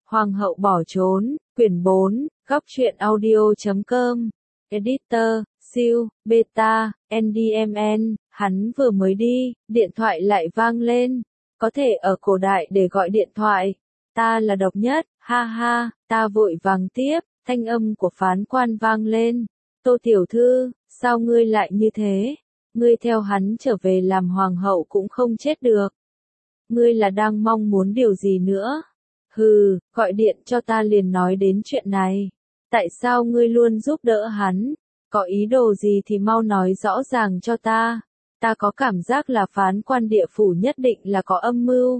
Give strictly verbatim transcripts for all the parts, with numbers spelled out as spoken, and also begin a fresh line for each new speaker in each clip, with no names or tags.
Hoàng hậu bỏ trốn, quyển bốn, góc truyện audio chấm com, editor, siêu, beta, en đê em en, hắn vừa mới đi, điện thoại lại vang lên, có thể ở cổ đại để gọi điện thoại, ta là độc nhất, ha ha, ta vội vàng tiếp, thanh âm của phán quan vang lên, Tô tiểu thư, sao ngươi lại như thế, ngươi theo hắn trở về làm hoàng hậu cũng không chết được, ngươi là đang mong muốn điều gì nữa? Hừ, gọi điện cho ta liền nói đến chuyện này. Tại sao ngươi luôn giúp đỡ hắn? Có ý đồ gì thì mau nói rõ ràng cho ta. Ta có cảm giác là phán quan địa phủ nhất định là có âm mưu.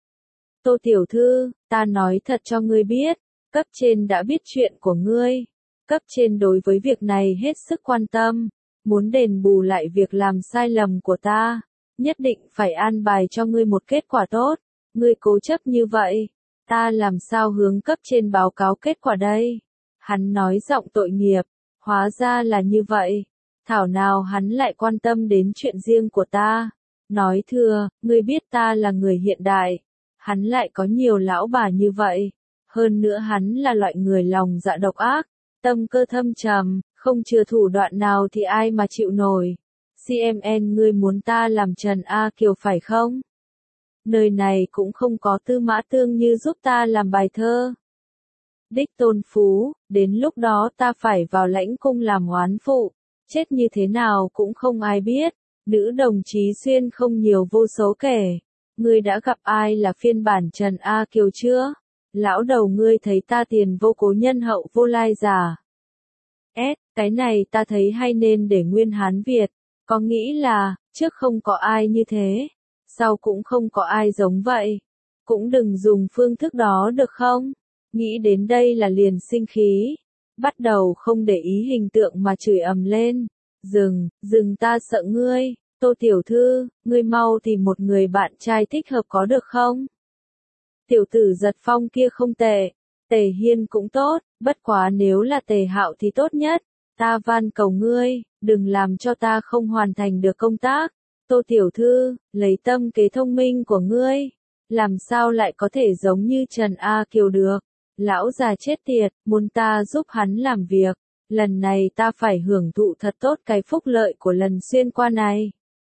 Tô tiểu thư, ta nói thật cho ngươi biết, cấp trên đã biết chuyện của ngươi. Cấp trên đối với việc này hết sức quan tâm, muốn đền bù lại việc làm sai lầm của ta. Nhất định phải an bài cho ngươi một kết quả tốt. Ngươi cố chấp như vậy. Ta làm sao hướng cấp trên báo cáo kết quả đây? Hắn nói giọng tội nghiệp, hóa ra là như vậy. Thảo nào hắn lại quan tâm đến chuyện riêng của ta. Nói thừa, ngươi biết ta là người hiện đại. Hắn lại có nhiều lão bà như vậy. Hơn nữa hắn là loại người lòng dạ độc ác, tâm cơ thâm trầm, không chừa thủ đoạn nào thì ai mà chịu nổi. xê em en ngươi muốn ta làm Trần A Kiều phải không? Nơi này cũng không có Tư Mã Tương Như giúp ta làm bài thơ. Đích Tôn Phú, đến lúc đó ta phải vào lãnh cung làm oán phụ, chết như thế nào cũng không ai biết, nữ đồng chí xuyên không nhiều vô số kể. Ngươi đã gặp ai là phiên bản Trần A Kiều chưa? Lão đầu ngươi thấy ta tiền vô cố nhân hậu vô lai giả. S, cái này ta thấy hay nên để nguyên Hán Việt, có nghĩ là, trước không có ai như thế. Sau cũng không có ai giống vậy. Cũng đừng dùng phương thức đó được không? Nghĩ đến đây là liền sinh khí. Bắt đầu không để ý hình tượng mà chửi ầm lên. Dừng, dừng ta sợ ngươi. Tô tiểu thư, ngươi mau tìm một người bạn trai thích hợp có được không? Tiểu tử Giật Phong kia không tệ. Tề Hiên cũng tốt, bất quá nếu là Tề Hạo thì tốt nhất. Ta van cầu ngươi, đừng làm cho ta không hoàn thành được công tác. Tô tiểu thư, lấy tâm kế thông minh của ngươi, làm sao lại có thể giống như Trần A Kiều được? Lão già chết tiệt, muốn ta giúp hắn làm việc, lần này ta phải hưởng thụ thật tốt cái phúc lợi của lần xuyên qua này.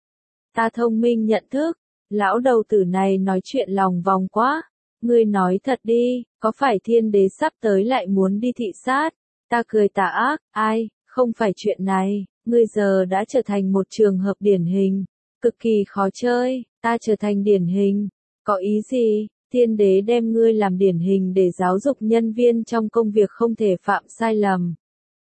Ta thông minh nhận thức, lão đầu tử này nói chuyện lòng vòng quá, ngươi nói thật đi, có phải thiên đế sắp tới lại muốn đi thị sát? Ta cười tà ác, ai, không phải chuyện này, ngươi giờ đã trở thành một trường hợp điển hình. Cực kỳ khó chơi, ta trở thành điển hình. Có ý gì? Thiên đế đem ngươi làm điển hình để giáo dục nhân viên trong công việc không thể phạm sai lầm.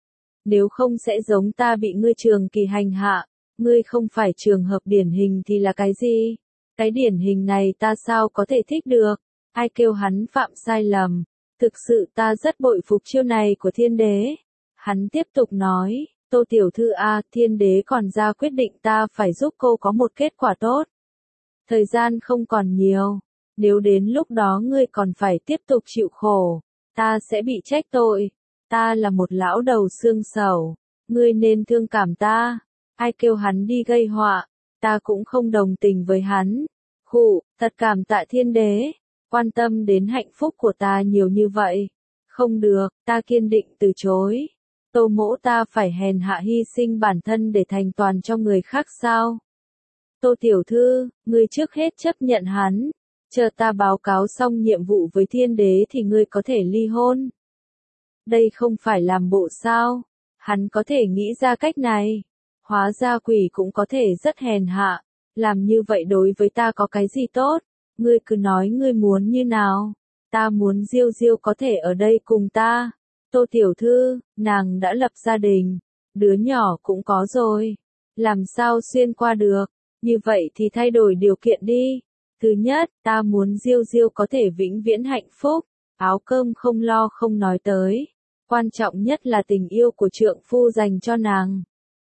Nếu không sẽ giống ta bị ngươi trường kỳ hành hạ. Ngươi không phải trường hợp điển hình thì là cái gì? Cái điển hình này ta sao có thể thích được? Ai kêu hắn phạm sai lầm? Thực sự ta rất bội phục chiêu này của thiên đế. Hắn tiếp tục nói. Tô tiểu thư A, thiên đế còn ra quyết định ta phải giúp cô có một kết quả tốt. Thời gian không còn nhiều, nếu đến lúc đó ngươi còn phải tiếp tục chịu khổ, ta sẽ bị trách tội. Ta là một lão đầu xương sầu, ngươi nên thương cảm ta. Ai kêu hắn đi gây họa, ta cũng không đồng tình với hắn. Khụ, thật cảm tạ thiên đế, quan tâm đến hạnh phúc của ta nhiều như vậy. Không được, ta kiên định từ chối. Tô mỗ ta phải hèn hạ hy sinh bản thân để thành toàn cho người khác sao? Tô tiểu thư, ngươi trước hết chấp nhận hắn. Chờ ta báo cáo xong nhiệm vụ với thiên đế thì ngươi có thể ly hôn. Đây không phải làm bộ sao? Hắn có thể nghĩ ra cách này. Hóa ra quỷ cũng có thể rất hèn hạ. Làm như vậy đối với ta có cái gì tốt? Ngươi cứ nói ngươi muốn như nào? Ta muốn Diêu Diêu có thể ở đây cùng ta. Tô tiểu thư, nàng đã lập gia đình, đứa nhỏ cũng có rồi, làm sao xuyên qua được, như vậy thì thay đổi điều kiện đi. Thứ nhất, ta muốn Diêu Diêu có thể vĩnh viễn hạnh phúc, áo cơm không lo không nói tới, quan trọng nhất là tình yêu của trượng phu dành cho nàng.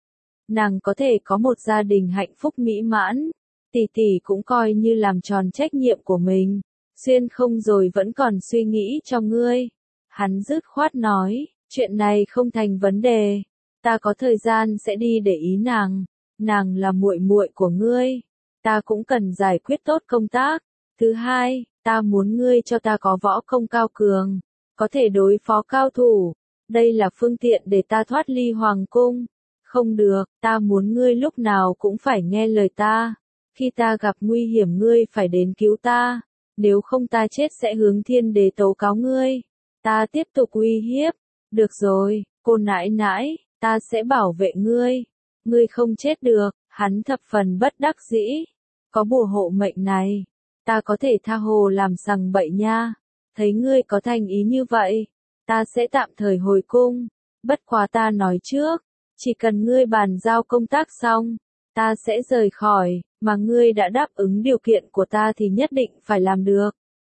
Nàng có thể có một gia đình hạnh phúc mỹ mãn, tỷ tỷ cũng coi như làm tròn trách nhiệm của mình, xuyên không rồi vẫn còn suy nghĩ cho ngươi. Hắn dứt khoát nói, chuyện này không thành vấn đề, ta có thời gian sẽ đi để ý nàng, nàng là muội muội của ngươi, ta cũng cần giải quyết tốt công tác. Thứ hai, Ta muốn ngươi cho ta có võ công cao cường, có thể đối phó cao thủ. Đây là phương tiện để ta thoát ly hoàng cung. Không được, ta muốn ngươi lúc nào cũng phải nghe lời ta. Khi ta gặp nguy hiểm ngươi phải đến cứu ta. Nếu không ta chết sẽ hướng thiên đế tố cáo ngươi. Ta tiếp tục uy hiếp. Được rồi, cô nãi nãi, ta sẽ bảo vệ ngươi. Ngươi không chết được, hắn thập phần bất đắc dĩ. Có bùa hộ mệnh này, ta có thể tha hồ làm sằng bậy nha. Thấy ngươi có thành ý như vậy, ta sẽ tạm thời hồi cung. Bất quá ta nói trước, chỉ cần ngươi bàn giao công tác xong, ta sẽ rời khỏi, mà ngươi đã đáp ứng điều kiện của ta thì nhất định phải làm được.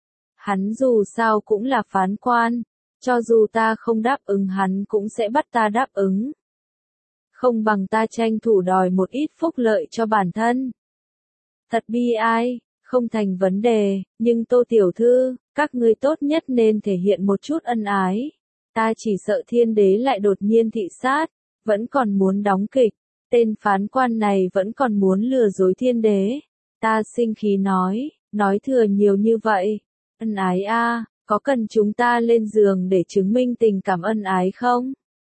Hắn dù sao cũng là phán quan, cho dù ta không đáp ứng hắn cũng sẽ bắt ta đáp ứng. Không bằng ta tranh thủ đòi một ít phúc lợi cho bản thân. Thật bi ai, không thành vấn đề, nhưng Tô tiểu thư, các ngươi tốt nhất nên thể hiện một chút ân ái. Ta chỉ sợ thiên đế lại đột nhiên thị sát, vẫn còn muốn đóng kịch, tên phán quan này vẫn còn muốn lừa dối thiên đế. Ta sinh khí nói, nói thừa nhiều như vậy. Ân ái a, có cần chúng ta lên giường để chứng minh tình cảm ân ái không?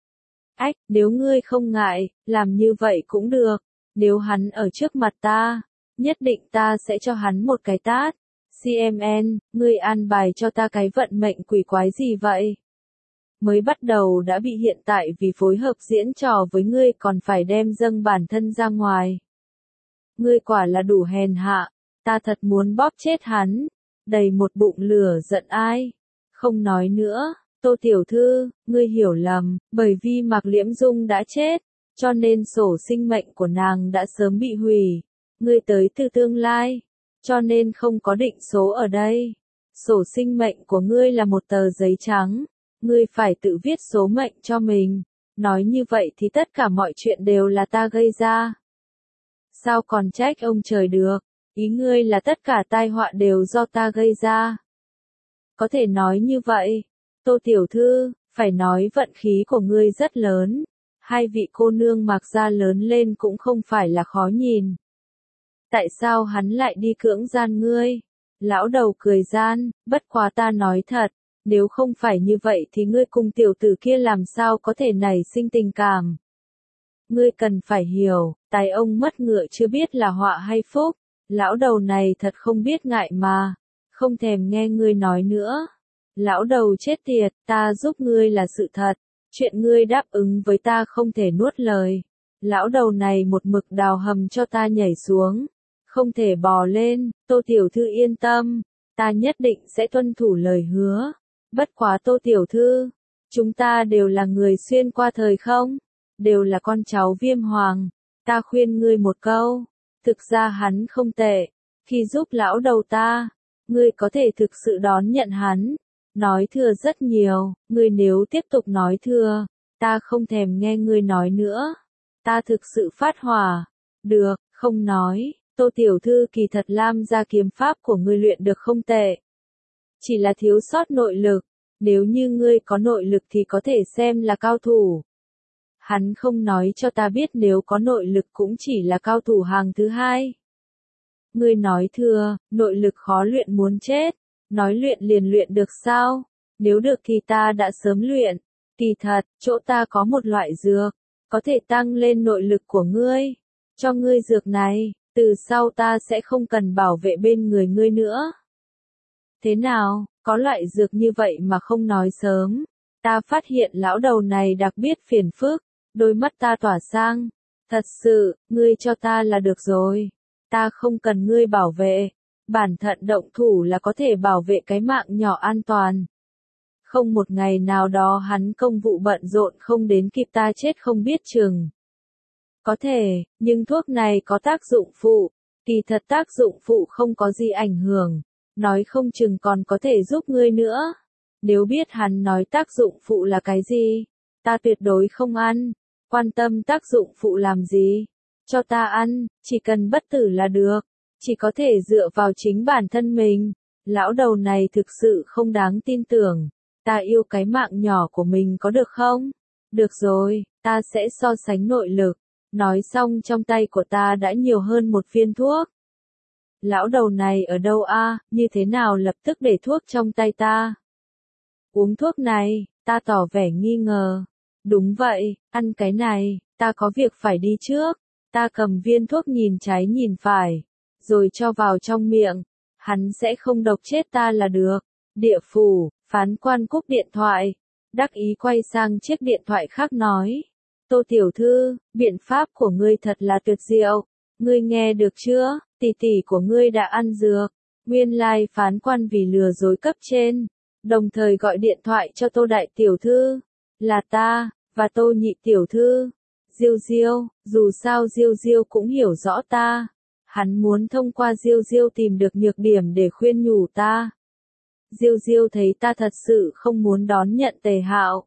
Ách, nếu ngươi không ngại, làm như vậy cũng được. Nếu hắn ở trước mặt ta, nhất định ta sẽ cho hắn một cái tát. xê em en, ngươi an bài cho ta cái vận mệnh quỷ quái gì vậy? Mới bắt đầu đã bị hiện tại vì phối hợp diễn trò với ngươi còn phải đem dâng bản thân ra ngoài. Ngươi quả là đủ hèn hạ, ta thật muốn bóp chết hắn. Đầy một bụng lửa giận ai. Không nói nữa, Tô tiểu thư, ngươi hiểu lầm, bởi vì Mạc Liễm Dung đã chết, cho nên sổ sinh mệnh của nàng đã sớm bị hủy. Ngươi tới từ tương lai, cho nên không có định số ở đây. Sổ sinh mệnh của ngươi là một tờ giấy trắng, ngươi phải tự viết số mệnh cho mình. Nói như vậy thì tất cả mọi chuyện đều là ta gây ra. Sao còn trách ông trời được? Ý ngươi là tất cả tai họa đều do ta gây ra. Có thể nói như vậy. Tô tiểu thư, phải nói vận khí của ngươi rất lớn. Hai vị cô nương Mạc gia lớn lên cũng không phải là khó nhìn. Tại sao hắn lại đi cưỡng gian ngươi? Lão đầu cười gian, bất quá ta nói thật, nếu không phải như vậy thì ngươi cùng tiểu tử kia làm sao có thể nảy sinh tình cảm. Ngươi cần phải hiểu, tài ông mất ngựa chưa biết là họa hay phúc. Lão đầu này thật không biết ngại mà, không thèm nghe ngươi nói nữa. Lão đầu chết tiệt, ta giúp ngươi là sự thật, chuyện ngươi đáp ứng với ta không thể nuốt lời. Lão đầu này một mực đào hầm cho ta nhảy xuống, không thể bò lên. Tô tiểu thư yên tâm, ta nhất định sẽ tuân thủ lời hứa. Bất quá Tô tiểu thư, chúng ta đều là người xuyên qua thời không, đều là con cháu Viêm Hoàng, ta khuyên ngươi một câu. Thực ra hắn không tệ, khi giúp lão đầu ta, ngươi có thể thực sự đón nhận hắn. Nói thừa rất nhiều, ngươi nếu tiếp tục nói thừa, ta không thèm nghe ngươi nói nữa. Ta thực sự phát hỏa. Được, không nói, Tô tiểu thư kỳ thật Lam gia kiếm pháp của ngươi luyện được không tệ. Chỉ là thiếu sót nội lực, nếu như ngươi có nội lực thì có thể xem là cao thủ. Hắn không nói cho ta biết nếu có nội lực cũng chỉ là cao thủ hàng thứ hai. Ngươi nói thừa, nội lực khó luyện muốn chết, nói luyện liền luyện được sao? Nếu được thì ta đã sớm luyện. Kỳ thật, chỗ ta có một loại dược, có thể tăng lên nội lực của ngươi. Cho ngươi dược này, từ sau ta sẽ không cần bảo vệ bên người ngươi nữa. Thế nào, có loại dược như vậy mà không nói sớm? Ta phát hiện lão đầu này đặc biệt phiền phức. Đôi mắt ta tỏa sang. Thật sự, ngươi cho ta là được rồi. Ta không cần ngươi bảo vệ. Bản thận động thủ là có thể bảo vệ cái mạng nhỏ an toàn. Không một ngày nào đó hắn công vụ bận rộn không đến kịp ta chết không biết chừng. Có thể, nhưng thuốc này có tác dụng phụ. Kỳ thật tác dụng phụ không có gì ảnh hưởng. Nói không chừng còn có thể giúp ngươi nữa. Nếu biết hắn nói tác dụng phụ là cái gì, ta tuyệt đối không ăn. Quan tâm tác dụng phụ làm gì? Cho ta ăn, chỉ cần bất tử là được. Chỉ có thể dựa vào chính bản thân mình. Lão đầu này thực sự không đáng tin tưởng. Ta yêu cái mạng nhỏ của mình có được không? Được rồi, ta sẽ so sánh nội lực. Nói xong trong tay của ta đã nhiều hơn một viên thuốc. Lão đầu này ở đâu a, như thế nào lập tức để thuốc trong tay ta? Uống thuốc này, ta tỏ vẻ nghi ngờ. Đúng vậy, ăn cái này, ta có việc phải đi trước. Ta cầm viên thuốc nhìn trái nhìn phải, rồi cho vào trong miệng. Hắn sẽ không độc chết ta là được. Địa phủ, phán quan cúp điện thoại. Đắc ý quay sang chiếc điện thoại khác nói. Tô tiểu thư, biện pháp của ngươi thật là tuyệt diệu. Ngươi nghe được chưa, tỷ tỷ của ngươi đã ăn dược. Nguyên lai phán quan vì lừa dối cấp trên, đồng thời gọi điện thoại cho Tô đại tiểu thư. Là ta, và Tô nhị tiểu thư. Diêu Diêu, dù sao Diêu Diêu cũng hiểu rõ ta. Hắn muốn thông qua Diêu Diêu tìm được nhược điểm để khuyên nhủ ta. Diêu Diêu thấy ta thật sự không muốn đón nhận Tề Hạo.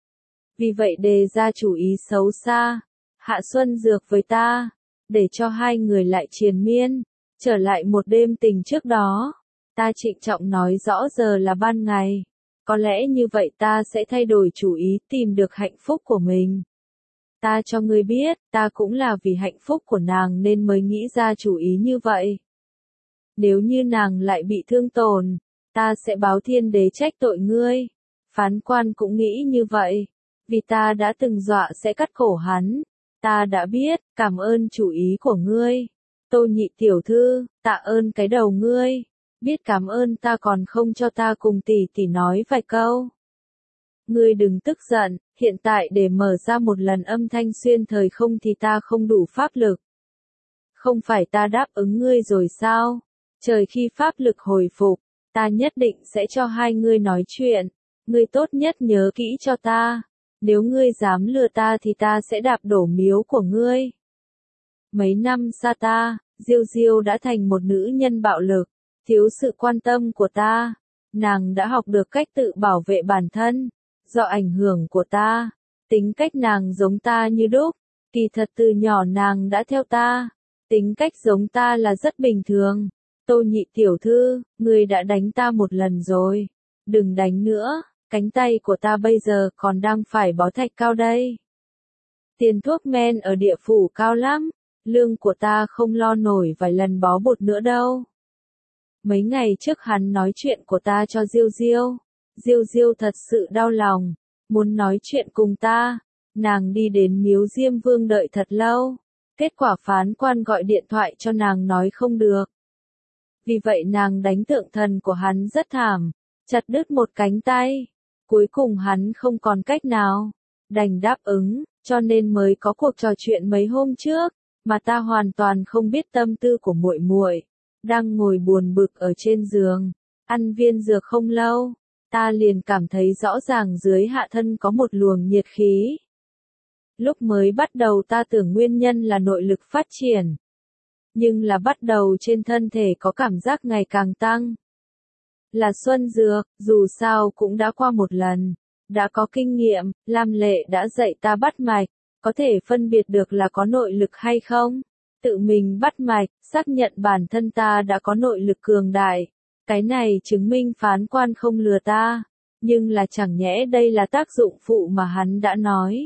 Vì vậy đề ra chủ ý xấu xa, hạ xuân dược với ta, để cho hai người lại triền miên, trở lại một đêm tình trước đó. Ta trịnh trọng nói rõ giờ là ban ngày. Có lẽ như vậy ta sẽ thay đổi chủ ý tìm được hạnh phúc của mình. Ta cho ngươi biết, ta cũng là vì hạnh phúc của nàng nên mới nghĩ ra chủ ý như vậy. Nếu như nàng lại bị thương tổn, ta sẽ báo thiên đế trách tội ngươi. Phán quan cũng nghĩ như vậy, vì ta đã từng dọa sẽ cắt cổ hắn. Ta đã biết, cảm ơn chủ ý của ngươi. Tô nhị tiểu thư, tạ ơn cái đầu ngươi. Biết cảm ơn ta còn không cho ta cùng tỷ tỷ nói vài câu. Ngươi đừng tức giận, hiện tại để mở ra một lần âm thanh xuyên thời không thì ta không đủ pháp lực. Không phải ta đáp ứng ngươi rồi sao? Trời khi pháp lực hồi phục, ta nhất định sẽ cho hai ngươi nói chuyện. Ngươi tốt nhất nhớ kỹ cho ta. Nếu ngươi dám lừa ta thì ta sẽ đạp đổ miếu của ngươi. Mấy năm xa ta, Diêu Diêu đã thành một nữ nhân bạo lực, thiếu sự quan tâm của ta. Nàng đã học được cách tự bảo vệ bản thân. Do ảnh hưởng của ta, tính cách nàng giống ta như đúc. Kỳ thật từ nhỏ nàng đã theo ta. Tính cách giống ta là rất bình thường. Tô nhị tiểu thư, ngươi đã đánh ta một lần rồi. Đừng đánh nữa, cánh tay của ta bây giờ còn đang phải bó thạch cao đây. Tiền thuốc men ở địa phủ cao lắm, lương của ta không lo nổi vài lần bó bột nữa đâu. Mấy ngày trước hắn nói chuyện của ta cho Diêu Diêu. Diêu Diêu thật sự đau lòng, muốn nói chuyện cùng ta. Nàng đi đến miếu Diêm Vương đợi thật lâu. Kết quả phán quan gọi điện thoại cho nàng nói không được. Vì vậy nàng đánh tượng thần của hắn rất thảm, chặt đứt một cánh tay. Cuối cùng hắn không còn cách nào, đành đáp ứng, cho nên mới có cuộc trò chuyện mấy hôm trước, mà ta hoàn toàn không biết tâm tư của muội muội. Đang ngồi buồn bực ở trên giường, ăn viên dược không lâu, ta liền cảm thấy rõ ràng dưới hạ thân có một luồng nhiệt khí. Lúc mới bắt đầu ta tưởng nguyên nhân là nội lực phát triển, nhưng là bắt đầu trên thân thể có cảm giác ngày càng tăng. Là xuân dược, dù sao cũng đã qua một lần, đã có kinh nghiệm, Lam Lệ đã dạy ta bắt mạch, có thể phân biệt được là có nội lực hay không. Tự mình bắt mạch, xác nhận bản thân ta đã có nội lực cường đại. Cái này chứng minh phán quan không lừa ta, nhưng là chẳng nhẽ đây là tác dụng phụ mà hắn đã nói.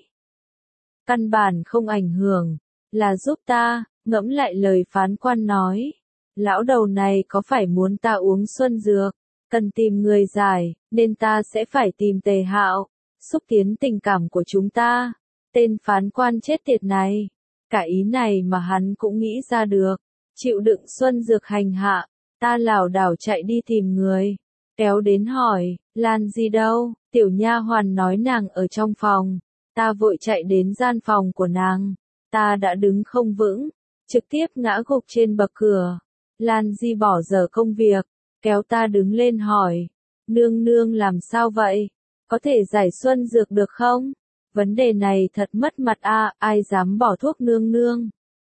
Căn bản không ảnh hưởng, là giúp ta, ngẫm lại lời phán quan nói. Lão đầu này có phải muốn ta uống xuân dược, cần tìm người giải, nên ta sẽ phải tìm Tề Hạo, xúc tiến tình cảm của chúng ta. Tên phán quan chết tiệt này, cả ý này mà hắn cũng nghĩ ra được. Chịu đựng xuân dược hành hạ, ta lảo đảo chạy đi tìm người, kéo đến hỏi, Lan gì đâu? Tiểu nha hoàn nói nàng ở trong phòng. Ta vội chạy đến gian phòng của nàng, ta đã đứng không vững, trực tiếp ngã gục trên bậc cửa. Lan Di bỏ dở công việc, kéo ta đứng lên hỏi, nương nương làm sao vậy? Có thể giải xuân dược được không? Vấn đề này thật mất mặt a, à, ai dám bỏ thuốc nương nương?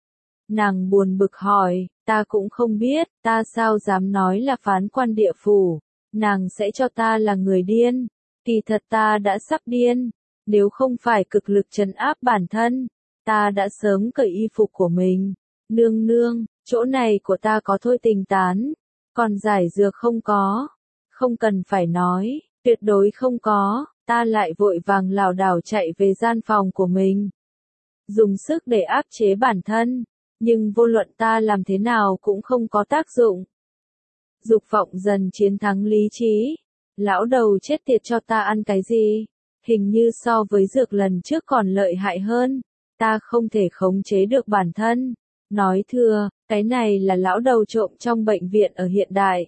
Nàng buồn bực hỏi, ta cũng không biết, ta sao dám nói là phán quan địa phủ, nàng sẽ cho ta là người điên. Kỳ thật ta đã sắp điên, nếu không phải cực lực trấn áp bản thân, ta đã sớm cởi y phục của mình. Nương nương, chỗ này của ta có thôi tình tán, còn giải dược không có. Không cần phải nói, tuyệt đối không có. Ta lại vội vàng lảo đảo chạy về gian phòng của mình, dùng sức để áp chế bản thân. Nhưng vô luận ta làm thế nào cũng không có tác dụng. Dục vọng dần chiến thắng lý trí. Lão đầu chết tiệt, cho ta ăn cái gì? Hình như so với dược lần trước còn lợi hại hơn. Ta không thể khống chế được bản thân. Nói thừa, cái này là lão đầu trộm trong bệnh viện ở hiện đại.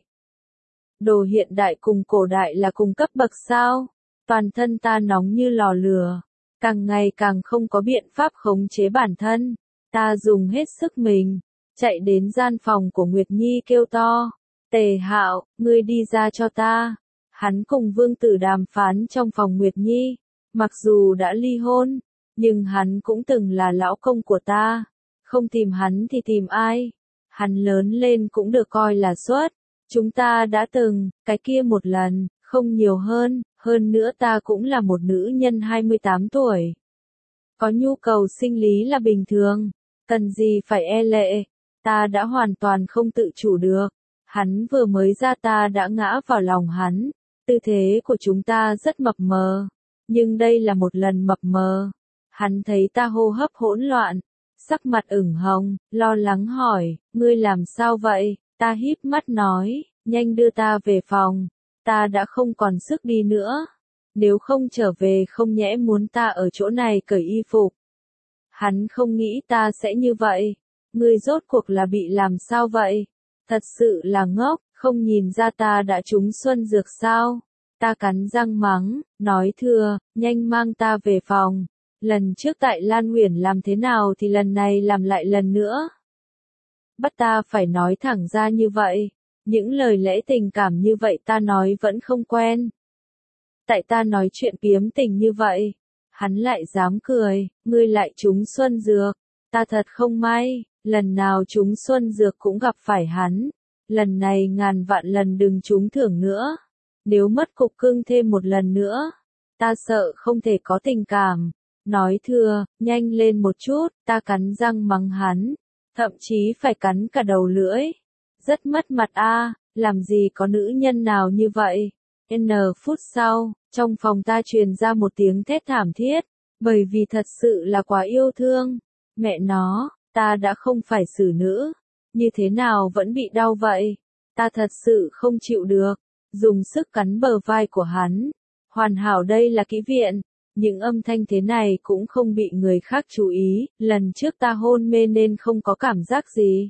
Đồ hiện đại cùng cổ đại là cùng cấp bậc sao? Toàn thân ta nóng như lò lửa. Càng ngày càng không có biện pháp khống chế bản thân. Ta dùng hết sức mình. Chạy đến gian phòng của Nguyệt Nhi kêu to. Tề Hạo, ngươi đi ra cho ta. Hắn cùng vương tử đàm phán trong phòng Nguyệt Nhi. Mặc dù đã ly hôn, nhưng hắn cũng từng là lão công của ta. Không tìm hắn thì tìm ai? Hắn lớn lên cũng được coi là xuất. Chúng ta đã từng, cái kia một lần, không nhiều hơn, hơn nữa ta cũng là một nữ nhân hai mươi tám tuổi. Có nhu cầu sinh lý là bình thường, cần gì phải e lệ, ta đã hoàn toàn không tự chủ được. Hắn vừa mới ra ta đã ngã vào lòng hắn, tư thế của chúng ta rất mập mờ, nhưng đây là một lần mập mờ. Hắn thấy ta hô hấp hỗn loạn, sắc mặt ửng hồng, lo lắng hỏi, ngươi làm sao vậy? Ta híp mắt nói, nhanh đưa ta về phòng, ta đã không còn sức đi nữa. Nếu không trở về không nhẽ muốn ta ở chỗ này cởi y phục. Hắn không nghĩ ta sẽ như vậy. Ngươi rốt cuộc là bị làm sao vậy? Thật sự là ngốc, không nhìn ra ta đã trúng xuân dược sao? Ta cắn răng mắng, nói thừa, nhanh mang ta về phòng. Lần trước tại Lan Huyền làm thế nào thì lần này làm lại lần nữa. Bắt ta phải nói thẳng ra như vậy. Những lời lẽ tình cảm như vậy ta nói vẫn không quen. Tại ta nói chuyện kiếm tình như vậy. Hắn lại dám cười, ngươi lại trúng xuân dược. Ta thật không may, lần nào trúng xuân dược cũng gặp phải hắn. Lần này ngàn vạn lần đừng trúng thưởng nữa. Nếu mất cục cưng thêm một lần nữa, ta sợ không thể có tình cảm. Nói thừa, nhanh lên một chút, ta cắn răng mắng hắn. Thậm chí phải cắn cả đầu lưỡi. Rất mất mặt a, làm gì có nữ nhân nào như vậy. N phút sau, trong phòng ta truyền ra một tiếng thét thảm thiết, bởi vì thật sự là quá yêu thương. Mẹ nó, ta đã không phải xử nữ, như thế nào vẫn bị đau vậy? Ta thật sự không chịu được, dùng sức cắn bờ vai của hắn. Hoàn hảo, đây là kỹ viện, những âm thanh thế này cũng không bị người khác chú ý, lần trước ta hôn mê nên không có cảm giác gì.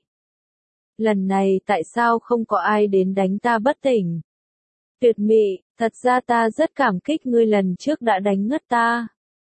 Lần này tại sao không có ai đến đánh ta bất tỉnh? Tuyệt mị, thật ra ta rất cảm kích ngươi lần trước đã đánh ngất ta.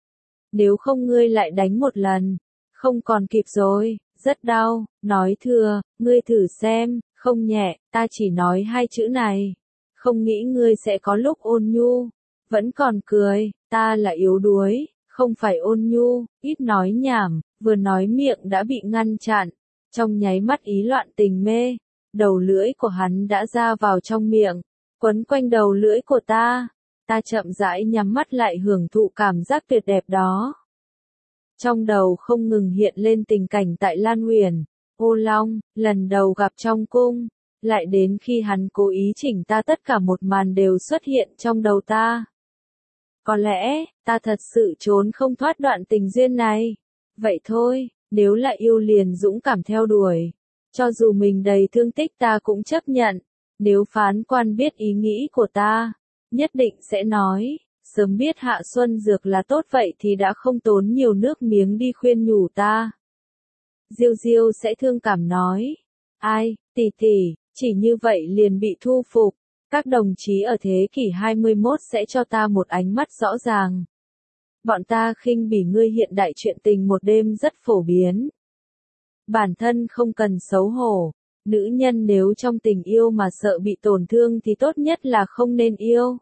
Nếu không ngươi lại đánh một lần, không còn kịp rồi, rất đau, nói thừa, ngươi thử xem, không nhẹ, ta chỉ nói hai chữ này. Không nghĩ ngươi sẽ có lúc ôn nhu, vẫn còn cười, ta là yếu đuối, không phải ôn nhu, ít nói nhảm, vừa nói miệng đã bị ngăn chặn. Trong nháy mắt ý loạn tình mê, đầu lưỡi của hắn đã ra vào trong miệng, quấn quanh đầu lưỡi của ta. Ta chậm rãi nhắm mắt lại hưởng thụ cảm giác tuyệt đẹp đó. Trong đầu không ngừng hiện lên tình cảnh tại Lan Huyền, Ô Long, lần đầu gặp trong cung, lại đến khi hắn cố ý chỉnh ta, tất cả một màn đều xuất hiện trong đầu ta. Có lẽ, ta thật sự trốn không thoát đoạn tình duyên này. Vậy thôi, nếu là yêu liền dũng cảm theo đuổi. Cho dù mình đầy thương tích ta cũng chấp nhận. Nếu phán quan biết ý nghĩ của ta, nhất định sẽ nói, sớm biết hạ xuân dược là tốt vậy thì đã không tốn nhiều nước miếng đi khuyên nhủ ta. Diêu Diêu sẽ thương cảm nói, ai, tỷ tỷ, chỉ như vậy liền bị thu phục. Các đồng chí ở thế kỷ hai mươi mốt sẽ cho ta một ánh mắt rõ ràng. Bọn ta khinh bỉ ngươi, hiện đại chuyện tình một đêm rất phổ biến. Bản thân không cần xấu hổ. Nữ nhân nếu trong tình yêu mà sợ bị tổn thương thì tốt nhất là không nên yêu.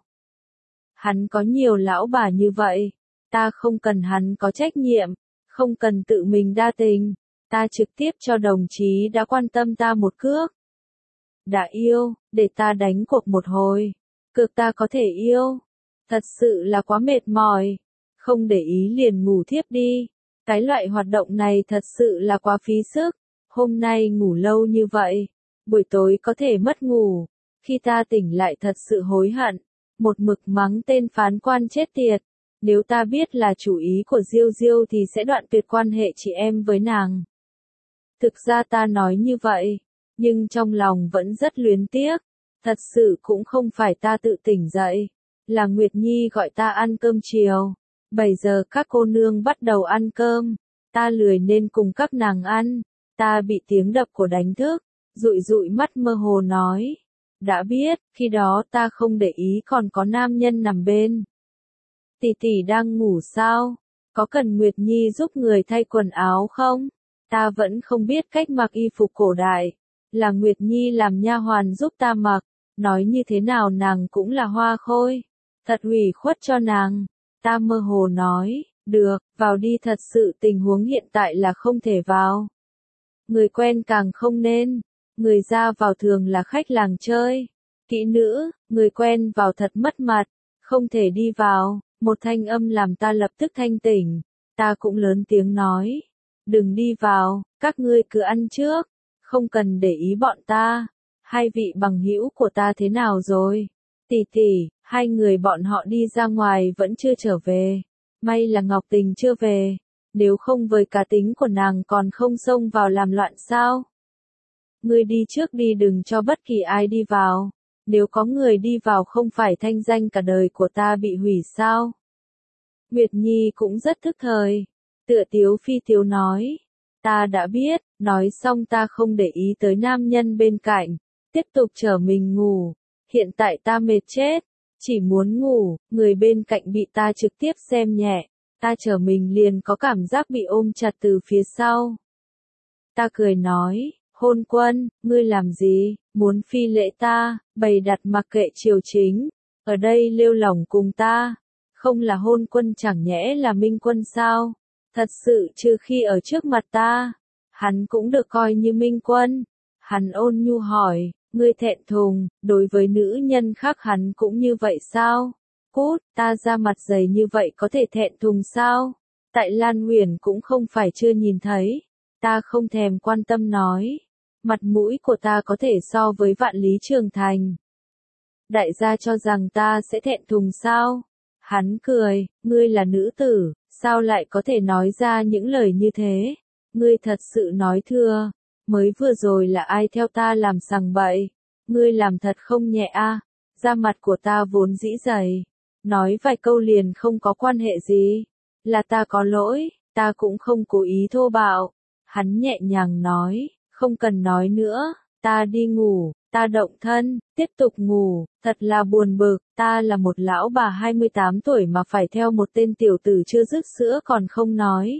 Hắn có nhiều lão bà như vậy. Ta không cần hắn có trách nhiệm. Không cần tự mình đa tình. Ta trực tiếp cho đồng chí đã quan tâm ta một cước. Đã yêu, để ta đánh cuộc một hồi. Cược ta có thể yêu. Thật sự là quá mệt mỏi. Không để ý liền ngủ thiếp đi. Cái loại hoạt động này thật sự là quá phí sức. Hôm nay ngủ lâu như vậy, buổi tối có thể mất ngủ. Khi ta tỉnh lại thật sự hối hận, một mực mắng tên phán quan chết tiệt. Nếu ta biết là chủ ý của Diêu Diêu thì sẽ đoạn tuyệt quan hệ chị em với nàng. Thực ra ta nói như vậy, nhưng trong lòng vẫn rất luyến tiếc. Thật sự cũng không phải ta tự tỉnh dậy, là Nguyệt Nhi gọi ta ăn cơm chiều. Bảy giờ các cô nương bắt đầu ăn cơm, ta lười nên cùng các nàng ăn, ta bị tiếng đập của đánh thức, dụi dụi mắt mơ hồ nói. Đã biết, khi đó ta không để ý còn có nam nhân nằm bên. Tỷ tỷ đang ngủ sao? Có cần Nguyệt Nhi giúp người thay quần áo không? Ta vẫn không biết cách mặc y phục cổ đại, là Nguyệt Nhi làm nha hoàn giúp ta mặc, nói như thế nào nàng cũng là hoa khôi, thật ủy khuất cho nàng. Ta mơ hồ nói, được, vào đi, thật sự tình huống hiện tại là không thể vào. Người quen càng không nên, người ra vào thường là khách làng chơi, kỹ nữ, người quen vào thật mất mặt, không thể đi vào. Một thanh âm làm ta lập tức thanh tỉnh, ta cũng lớn tiếng nói, đừng đi vào, các ngươi cứ ăn trước, không cần để ý bọn ta. Hai vị bằng hữu của ta thế nào rồi? Tỷ tỷ, hai người bọn họ đi ra ngoài vẫn chưa trở về, may là Ngọc Tình chưa về, nếu không với cá tính của nàng còn không xông vào làm loạn sao? Ngươi đi trước đi, đừng cho bất kỳ ai đi vào. Nếu có người đi vào không phải thanh danh cả đời của ta bị hủy sao? Nguyệt Nhi cũng rất thức thời, tựa tiếu phi tiếu nói. Ta đã biết, nói xong ta không để ý tới nam nhân bên cạnh, tiếp tục trở mình ngủ. Hiện tại ta mệt chết, chỉ muốn ngủ, người bên cạnh bị ta trực tiếp xem nhẹ, ta trở mình liền có cảm giác bị ôm chặt từ phía sau. Ta cười nói, Hôn Quân, ngươi làm gì, muốn phi lễ ta, bày đặt mặc kệ triều chính, ở đây lêu lỏng cùng ta, không là Hôn Quân chẳng nhẽ là Minh Quân sao? Thật sự trừ khi ở trước mặt ta, hắn cũng được coi như Minh Quân. Hắn ôn nhu hỏi, ngươi thẹn thùng, đối với nữ nhân khác hắn cũng như vậy sao? Cút, ta ra mặt dày như vậy có thể thẹn thùng sao? Tại Lan Huyền cũng không phải chưa nhìn thấy, ta không thèm quan tâm nói. Mặt mũi của ta có thể so với Vạn Lý Trường Thành. Đại gia cho rằng ta sẽ thẹn thùng sao? Hắn cười, ngươi là nữ tử, sao lại có thể nói ra những lời như thế? Ngươi thật sự nói thừa, mới vừa rồi là ai theo ta làm sằng bậy? Ngươi làm thật không nhẹ a. À? Da mặt của ta vốn dĩ dày, nói vài câu liền không có quan hệ gì, là ta có lỗi, ta cũng không cố ý thô bạo. Hắn nhẹ nhàng nói, không cần nói nữa, ta đi ngủ. Ta động thân, tiếp tục ngủ, thật là buồn bực, ta là một lão bà hai mươi tám tuổi mà phải theo một tên tiểu tử chưa dứt sữa còn không nói.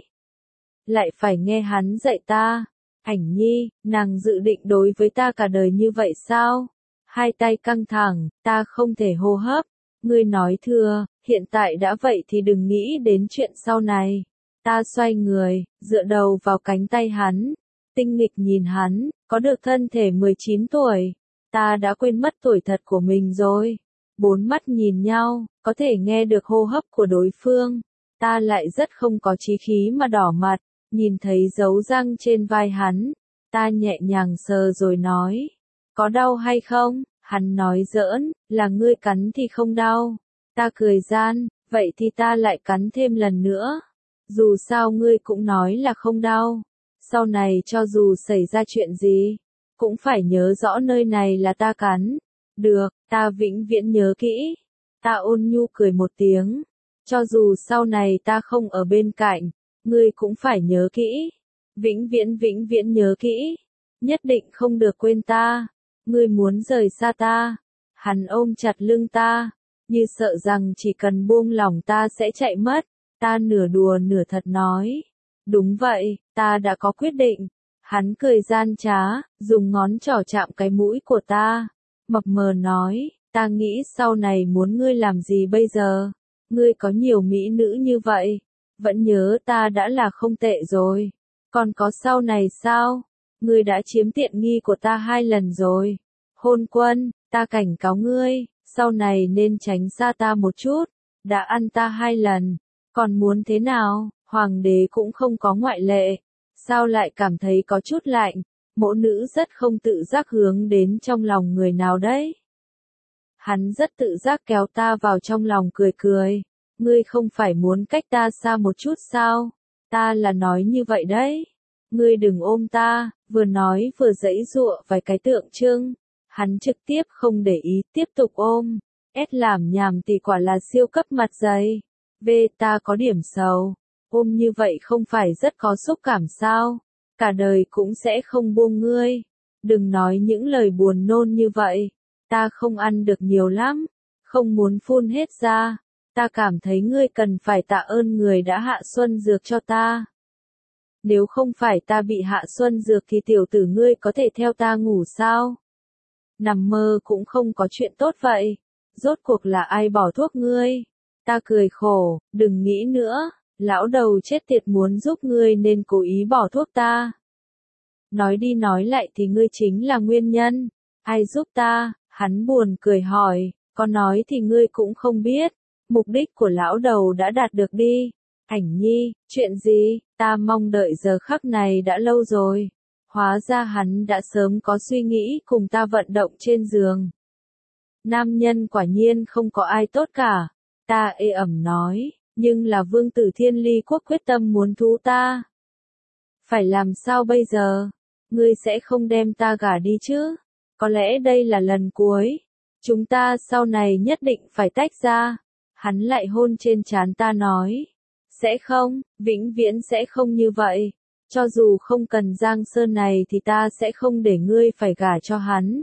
Lại phải nghe hắn dạy ta. Ảnh Nhi, nàng dự định đối với ta cả đời như vậy sao? Hai tay căng thẳng, ta không thể hô hấp. Ngươi nói thừa, hiện tại đã vậy thì đừng nghĩ đến chuyện sau này. Ta xoay người, dựa đầu vào cánh tay hắn, tinh nghịch nhìn hắn, có được thân thể mười chín tuổi. Ta đã quên mất tuổi thật của mình rồi. Bốn mắt nhìn nhau, có thể nghe được hô hấp của đối phương. Ta lại rất không có chí khí mà đỏ mặt, nhìn thấy dấu răng trên vai hắn. Ta nhẹ nhàng sờ rồi nói, có đau hay không? Hắn nói giỡn, là ngươi cắn thì không đau. Ta cười gian, vậy thì ta lại cắn thêm lần nữa. Dù sao ngươi cũng nói là không đau. Sau này cho dù xảy ra chuyện gì, cũng phải nhớ rõ nơi này là ta cắn. Được, ta vĩnh viễn nhớ kỹ. Ta ôn nhu cười một tiếng. Cho dù sau này ta không ở bên cạnh, ngươi cũng phải nhớ kỹ. Vĩnh viễn vĩnh viễn nhớ kỹ. Nhất định không được quên ta. Ngươi muốn rời xa ta. Hắn ôm chặt lưng ta, như sợ rằng chỉ cần buông lỏng ta sẽ chạy mất. Ta nửa đùa nửa thật nói. Đúng vậy, ta đã có quyết định. Hắn cười gian trá, dùng ngón trỏ chạm cái mũi của ta. Mập mờ nói, ta nghĩ sau này muốn ngươi làm gì bây giờ? Ngươi có nhiều mỹ nữ như vậy, vẫn nhớ ta đã là không tệ rồi. Còn có sau này sao? Ngươi đã chiếm tiện nghi của ta hai lần rồi. Hôn Quân, ta cảnh cáo ngươi, sau này nên tránh xa ta một chút. Đã ăn ta hai lần, còn muốn thế nào? Hoàng đế cũng không có ngoại lệ. Sao lại cảm thấy có chút lạnh? Mỗ nữ rất không tự giác hướng đến trong lòng người nào đấy. Hắn rất tự giác kéo ta vào trong lòng cười cười. Ngươi không phải muốn cách ta xa một chút sao? Ta là nói như vậy đấy. ngươi đừng ôm ta, vừa nói vừa giãy giụa vài cái tượng trưng. Hắn trực tiếp không để ý, tiếp tục ôm. S làm nhảm thì quả là siêu cấp mặt dày. V ta có điểm xấu. Ôm như vậy không phải rất có xúc cảm sao? Cả đời cũng sẽ không buông ngươi. Đừng nói những lời buồn nôn như vậy. Ta không ăn được nhiều lắm. Không muốn phun hết ra. Ta cảm thấy ngươi cần phải tạ ơn người đã hạ xuân dược cho ta. Nếu không phải ta bị hạ xuân dược thì tiểu tử ngươi có thể theo ta ngủ sao? Nằm mơ cũng không có chuyện tốt vậy. Rốt cuộc là ai bỏ thuốc ngươi? Ta cười khổ, đừng nghĩ nữa. Lão đầu chết tiệt muốn giúp ngươi nên cố ý bỏ thuốc ta. Nói đi nói lại thì ngươi chính là nguyên nhân. Ai giúp ta? Hắn buồn cười hỏi, có nói thì ngươi cũng không biết. Mục đích của lão đầu đã đạt được đi. Ảnh nhi, chuyện gì? Ta mong đợi giờ khắc này đã lâu rồi. Hóa ra hắn đã sớm có suy nghĩ cùng ta vận động trên giường. Nam nhân quả nhiên không có ai tốt cả. Ta ê ẩm nói, nhưng là vương tử thiên ly quốc quyết tâm muốn thú ta. Phải làm sao bây giờ? Ngươi sẽ không đem ta gả đi chứ? Có lẽ đây là lần cuối. Chúng ta sau này nhất định phải tách ra. Hắn lại hôn trên trán ta nói. Sẽ không, vĩnh viễn sẽ không như vậy. Cho dù không cần Giang Sơn này thì ta sẽ không để ngươi phải gả cho hắn.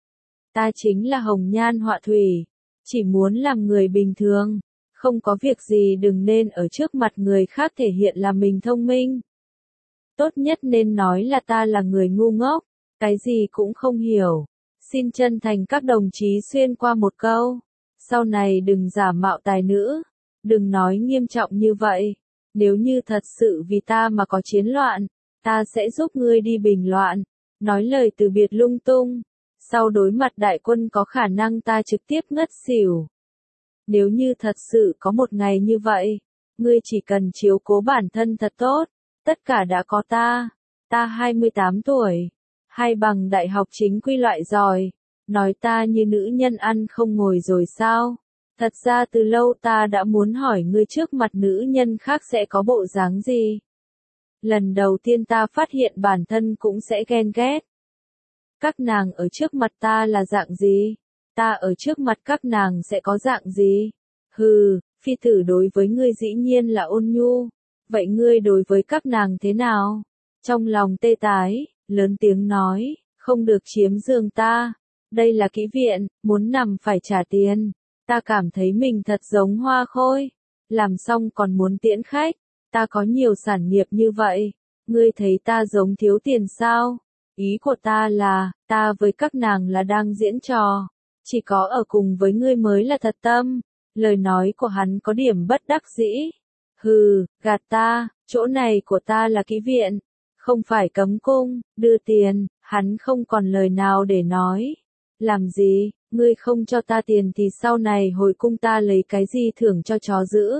Ta chính là hồng nhan họa thủy. Chỉ muốn làm người bình thường. Không có việc gì đừng nên ở trước mặt người khác thể hiện là mình thông minh. Tốt nhất nên nói là ta là người ngu ngốc. Cái gì cũng không hiểu. Xin chân thành các đồng chí xuyên qua một câu. Sau này đừng giả mạo tài nữ. Đừng nói nghiêm trọng như vậy. Nếu như thật sự vì ta mà có chiến loạn, ta sẽ giúp ngươi đi bình loạn. Nói lời từ biệt lung tung. Sau đối mặt đại quân có khả năng ta trực tiếp ngất xỉu. Nếu như thật sự có một ngày như vậy, ngươi chỉ cần chiếu cố bản thân thật tốt. Tất cả đã có ta. Ta hai mươi tám tuổi. Hai bằng đại học chính quy loại giỏi. Nói ta như nữ nhân ăn không ngồi rồi sao? Thật ra từ lâu ta đã muốn hỏi ngươi trước mặt nữ nhân khác sẽ có bộ dáng gì. Lần đầu tiên ta phát hiện bản thân cũng sẽ ghen ghét. Các nàng ở trước mặt ta là dạng gì? Ta ở trước mặt các nàng sẽ có dạng gì? Hừ, phi tử đối với ngươi dĩ nhiên là ôn nhu. Vậy ngươi đối với các nàng thế nào? Trong lòng tê tái, lớn tiếng nói, không được chiếm giường ta. Đây là kỹ viện, muốn nằm phải trả tiền. Ta cảm thấy mình thật giống hoa khôi. Làm xong còn muốn tiễn khách. Ta có nhiều sản nghiệp như vậy. Ngươi thấy ta giống thiếu tiền sao? Ý của ta là, ta với các nàng là đang diễn trò. Chỉ có ở cùng với ngươi mới là thật tâm. Lời nói của hắn có điểm bất đắc dĩ. Hừ, gạt ta, chỗ này của ta là kỹ viện. Không phải cấm cung, đưa tiền, hắn không còn lời nào để nói. Làm gì, ngươi không cho ta tiền thì sau này hồi cung ta lấy cái gì thưởng cho chó giữ.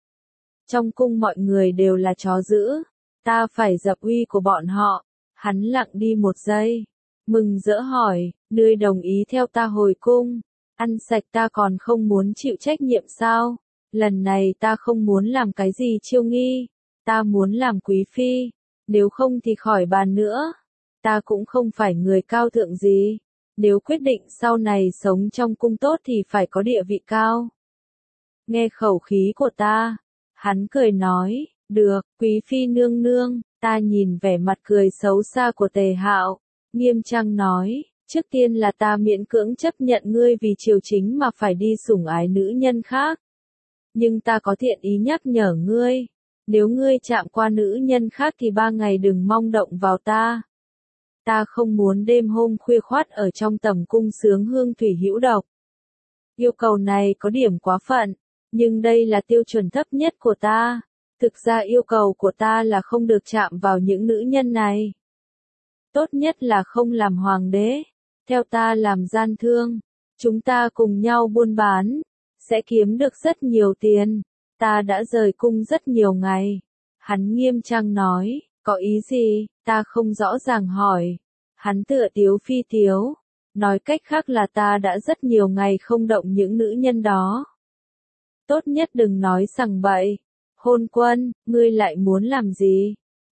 Trong cung mọi người đều là chó giữ. Ta phải dập uy của bọn họ. Hắn lặng đi một giây. Mừng rỡ hỏi, ngươi đồng ý theo ta hồi cung. Ăn sạch ta còn không muốn chịu trách nhiệm sao? Lần này ta không muốn làm cái gì chiêu nghi. Ta muốn làm quý phi. Nếu không thì khỏi bàn nữa. Ta cũng không phải người cao thượng gì. Nếu quyết định sau này sống trong cung tốt thì phải có địa vị cao. Nghe khẩu khí của ta. Hắn cười nói, được, quý phi nương nương. Ta nhìn vẻ mặt cười xấu xa của Tề Hạo. Nghiêm trang nói, trước tiên là ta miễn cưỡng chấp nhận ngươi vì triều chính mà phải đi sủng ái nữ nhân khác. Nhưng ta có thiện ý nhắc nhở ngươi. Nếu ngươi chạm qua nữ nhân khác thì ba ngày đừng mong động vào ta. Ta không muốn đêm hôm khuya khoắt ở trong tầm cung sướng hương thủy hữu độc. Yêu cầu này có điểm quá phận, nhưng đây là tiêu chuẩn thấp nhất của ta. Thực ra yêu cầu của ta là không được chạm vào những nữ nhân này. Tốt nhất là không làm hoàng đế. Theo ta làm gian thương. Chúng ta cùng nhau buôn bán. Sẽ kiếm được rất nhiều tiền. Ta đã rời cung rất nhiều ngày. Hắn nghiêm trang nói, có ý gì, ta không rõ ràng hỏi. Hắn tựa tiếu phi tiếu. Nói cách khác là ta đã rất nhiều ngày không động những nữ nhân đó. Tốt nhất đừng nói sằng bậy. Hôn quân, ngươi lại muốn làm gì?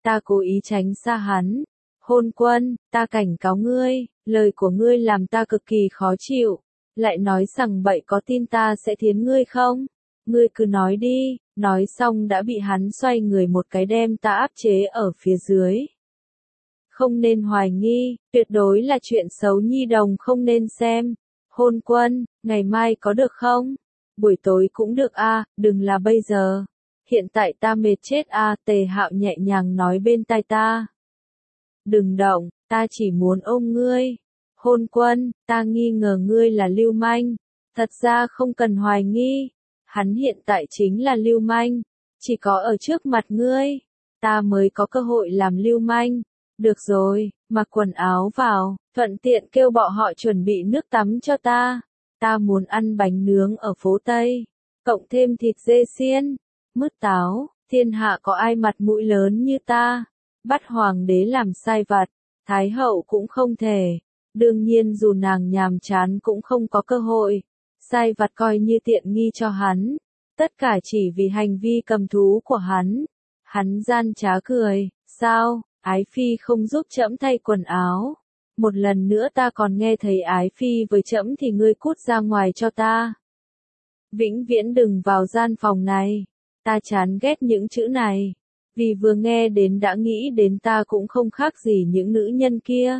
Ta cố ý tránh xa hắn. Hôn Quân, ta cảnh cáo ngươi, lời của ngươi làm ta cực kỳ khó chịu. Lại nói rằng bậy có tin ta sẽ thiến ngươi không? Ngươi cứ nói đi, nói xong đã bị hắn xoay người một cái đem ta áp chế ở phía dưới. Không nên hoài nghi, tuyệt đối là chuyện xấu nhi đồng không nên xem. Hôn Quân, ngày mai có được không? Buổi tối cũng được a, à, đừng là bây giờ. Hiện tại ta mệt chết a, à, Tề Hạo nhẹ nhàng nói bên tai ta. Đừng động, ta chỉ muốn ôm ngươi. Hôn Quân, ta nghi ngờ ngươi là lưu manh. Thật ra không cần hoài nghi. Hắn hiện tại chính là lưu manh. Chỉ có ở trước mặt ngươi, ta mới có cơ hội làm lưu manh. Được rồi, mặc quần áo vào, thuận tiện kêu bọn họ chuẩn bị nước tắm cho ta. Ta muốn ăn bánh nướng ở phố Tây, cộng thêm thịt dê xiên, mứt táo, thiên hạ có ai mặt mũi lớn như ta. Bắt hoàng đế làm sai vặt, thái hậu cũng không thể. Đương nhiên dù nàng nhàm chán cũng không có cơ hội. Sai vặt coi như tiện nghi cho hắn. Tất cả chỉ vì hành vi cầm thú của hắn. Hắn gian trá cười, sao, Ái Phi không giúp trẫm thay quần áo. Một lần nữa ta còn nghe thấy Ái Phi với trẫm thì ngươi cút ra ngoài cho ta. Vĩnh viễn đừng vào gian phòng này. Ta chán ghét những chữ này. Vì vừa nghe đến đã nghĩ đến ta cũng không khác gì những nữ nhân kia.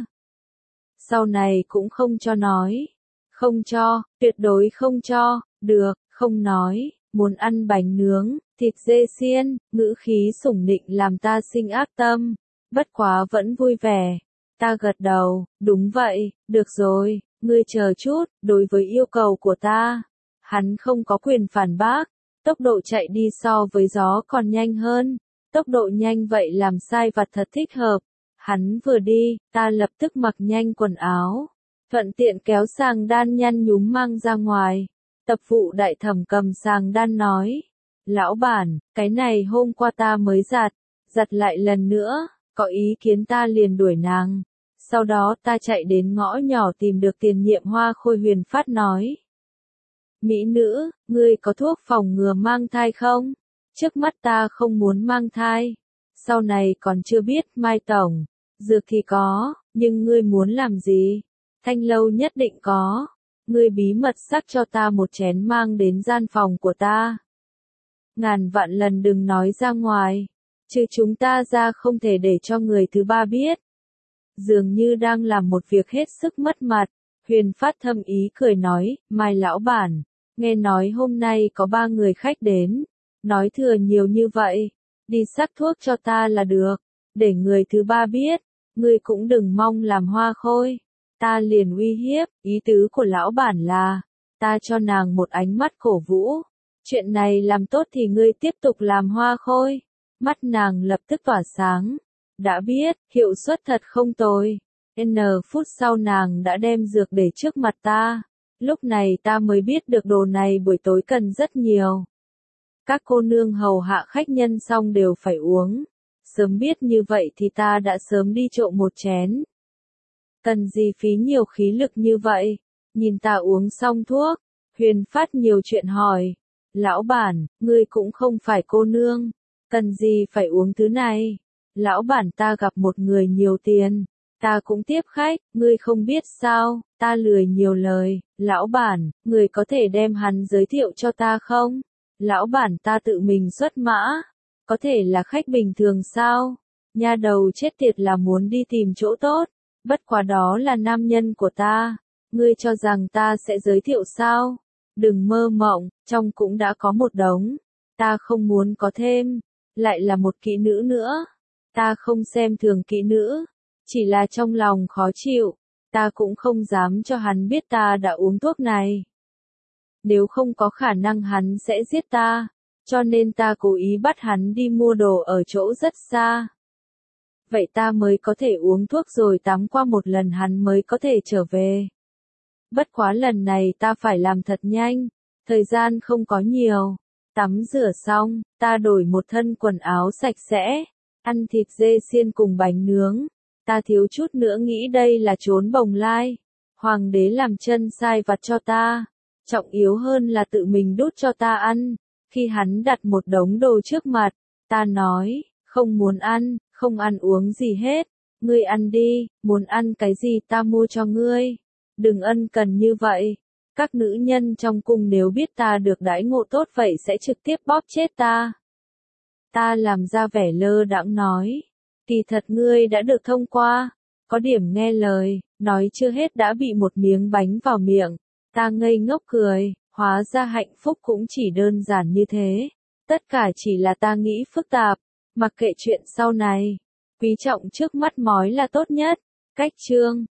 Sau này cũng không cho nói. Không cho, tuyệt đối không cho, được, không nói, muốn ăn bánh nướng, thịt dê xiên, ngữ khí sủng nịnh làm ta sinh ác tâm. Bất quá vẫn vui vẻ. Ta gật đầu, đúng vậy, được rồi, ngươi chờ chút, đối với yêu cầu của ta. Hắn không có quyền phản bác, tốc độ chạy đi so với gió còn nhanh hơn. Tốc độ nhanh vậy làm sai vặt thật thích hợp. Hắn vừa đi, ta lập tức mặc nhanh quần áo. Thuận tiện kéo sàng đan nhăn nhúm mang ra ngoài. Tập vụ đại thẩm cầm sàng đan nói. Lão bản, cái này hôm qua ta mới giặt. Giặt lại lần nữa, có ý kiến ta liền đuổi nàng. Sau đó ta chạy đến ngõ nhỏ tìm được tiền nhiệm Hoa Khôi Huyền Phát nói. Mỹ nữ, ngươi có thuốc phòng ngừa mang thai không? Trước mắt ta không muốn mang thai. Sau này còn chưa biết, Mai Tổng. Dược thì có, nhưng ngươi muốn làm gì? Thanh lâu nhất định có. Ngươi bí mật sắc cho ta một chén mang đến gian phòng của ta. Ngàn vạn lần đừng nói ra ngoài. Trừ chúng ta ra không thể để cho người thứ ba biết. Dường như đang làm một việc hết sức mất mặt. Huyền Phát thâm ý cười nói, Mai lão bản. Nghe nói hôm nay có ba người khách đến. Nói thừa nhiều như vậy. Đi sắc thuốc cho ta là được. Để người thứ ba biết. Ngươi cũng đừng mong làm Hoa Khôi. Ta liền uy hiếp, ý tứ của lão bản là. Ta cho nàng một ánh mắt cổ vũ. Chuyện này làm tốt thì ngươi tiếp tục làm Hoa Khôi. Mắt nàng lập tức tỏa sáng. Đã biết, hiệu suất thật không tồi. N phút sau nàng đã đem dược để trước mặt ta. Lúc này ta mới biết được đồ này buổi tối cần rất nhiều. Các cô nương hầu hạ khách nhân xong đều phải uống. Sớm biết như vậy thì ta đã sớm đi trộm một chén. Cần gì phí nhiều khí lực như vậy? Nhìn ta uống xong thuốc, Huyền Phát nhiều chuyện hỏi. Lão bản, ngươi cũng không phải cô nương. Cần gì phải uống thứ này? Lão bản ta gặp một người nhiều tiền. Ta cũng tiếp khách, ngươi không biết sao, ta lười nhiều lời. Lão bản, ngươi có thể đem hắn giới thiệu cho ta không? Lão bản ta tự mình xuất mã. Có thể là khách bình thường sao? Nha đầu chết tiệt là muốn đi tìm chỗ tốt. Bất quá đó là nam nhân của ta. Ngươi cho rằng ta sẽ giới thiệu sao? Đừng mơ mộng, trong cũng đã có một đống. Ta không muốn có thêm. Lại là một kỹ nữ nữa. Ta không xem thường kỹ nữ. Chỉ là trong lòng khó chịu. Ta cũng không dám cho hắn biết ta đã uống thuốc này. Nếu không có khả năng hắn sẽ giết ta. Cho nên ta cố ý bắt hắn đi mua đồ ở chỗ rất xa. Vậy ta mới có thể uống thuốc rồi tắm qua một lần hắn mới có thể trở về. Bất quá lần này ta phải làm thật nhanh. Thời gian không có nhiều. Tắm rửa xong, ta đổi một thân quần áo sạch sẽ. Ăn thịt dê xiên cùng bánh nướng. Ta thiếu chút nữa nghĩ đây là trốn bồng lai. Hoàng đế làm chân sai vặt cho ta. Trọng yếu hơn là tự mình đút cho ta ăn. Khi hắn đặt một đống đồ trước mặt, ta nói, không muốn ăn, không ăn uống gì hết. Ngươi ăn đi, muốn ăn cái gì ta mua cho ngươi. Đừng ân cần như vậy. Các nữ nhân trong cung nếu biết ta được đãi ngộ tốt vậy sẽ trực tiếp bóp chết ta. Ta làm ra vẻ lơ đãng nói. Kỳ thật ngươi đã được thông qua. Có điểm nghe lời, nói chưa hết đã bị một miếng bánh vào miệng. Ta ngây ngốc cười, hóa ra hạnh phúc cũng chỉ đơn giản như thế. Tất cả chỉ là ta nghĩ phức tạp, mặc kệ chuyện sau này. Quý trọng trước mắt mói là tốt nhất. Cách chương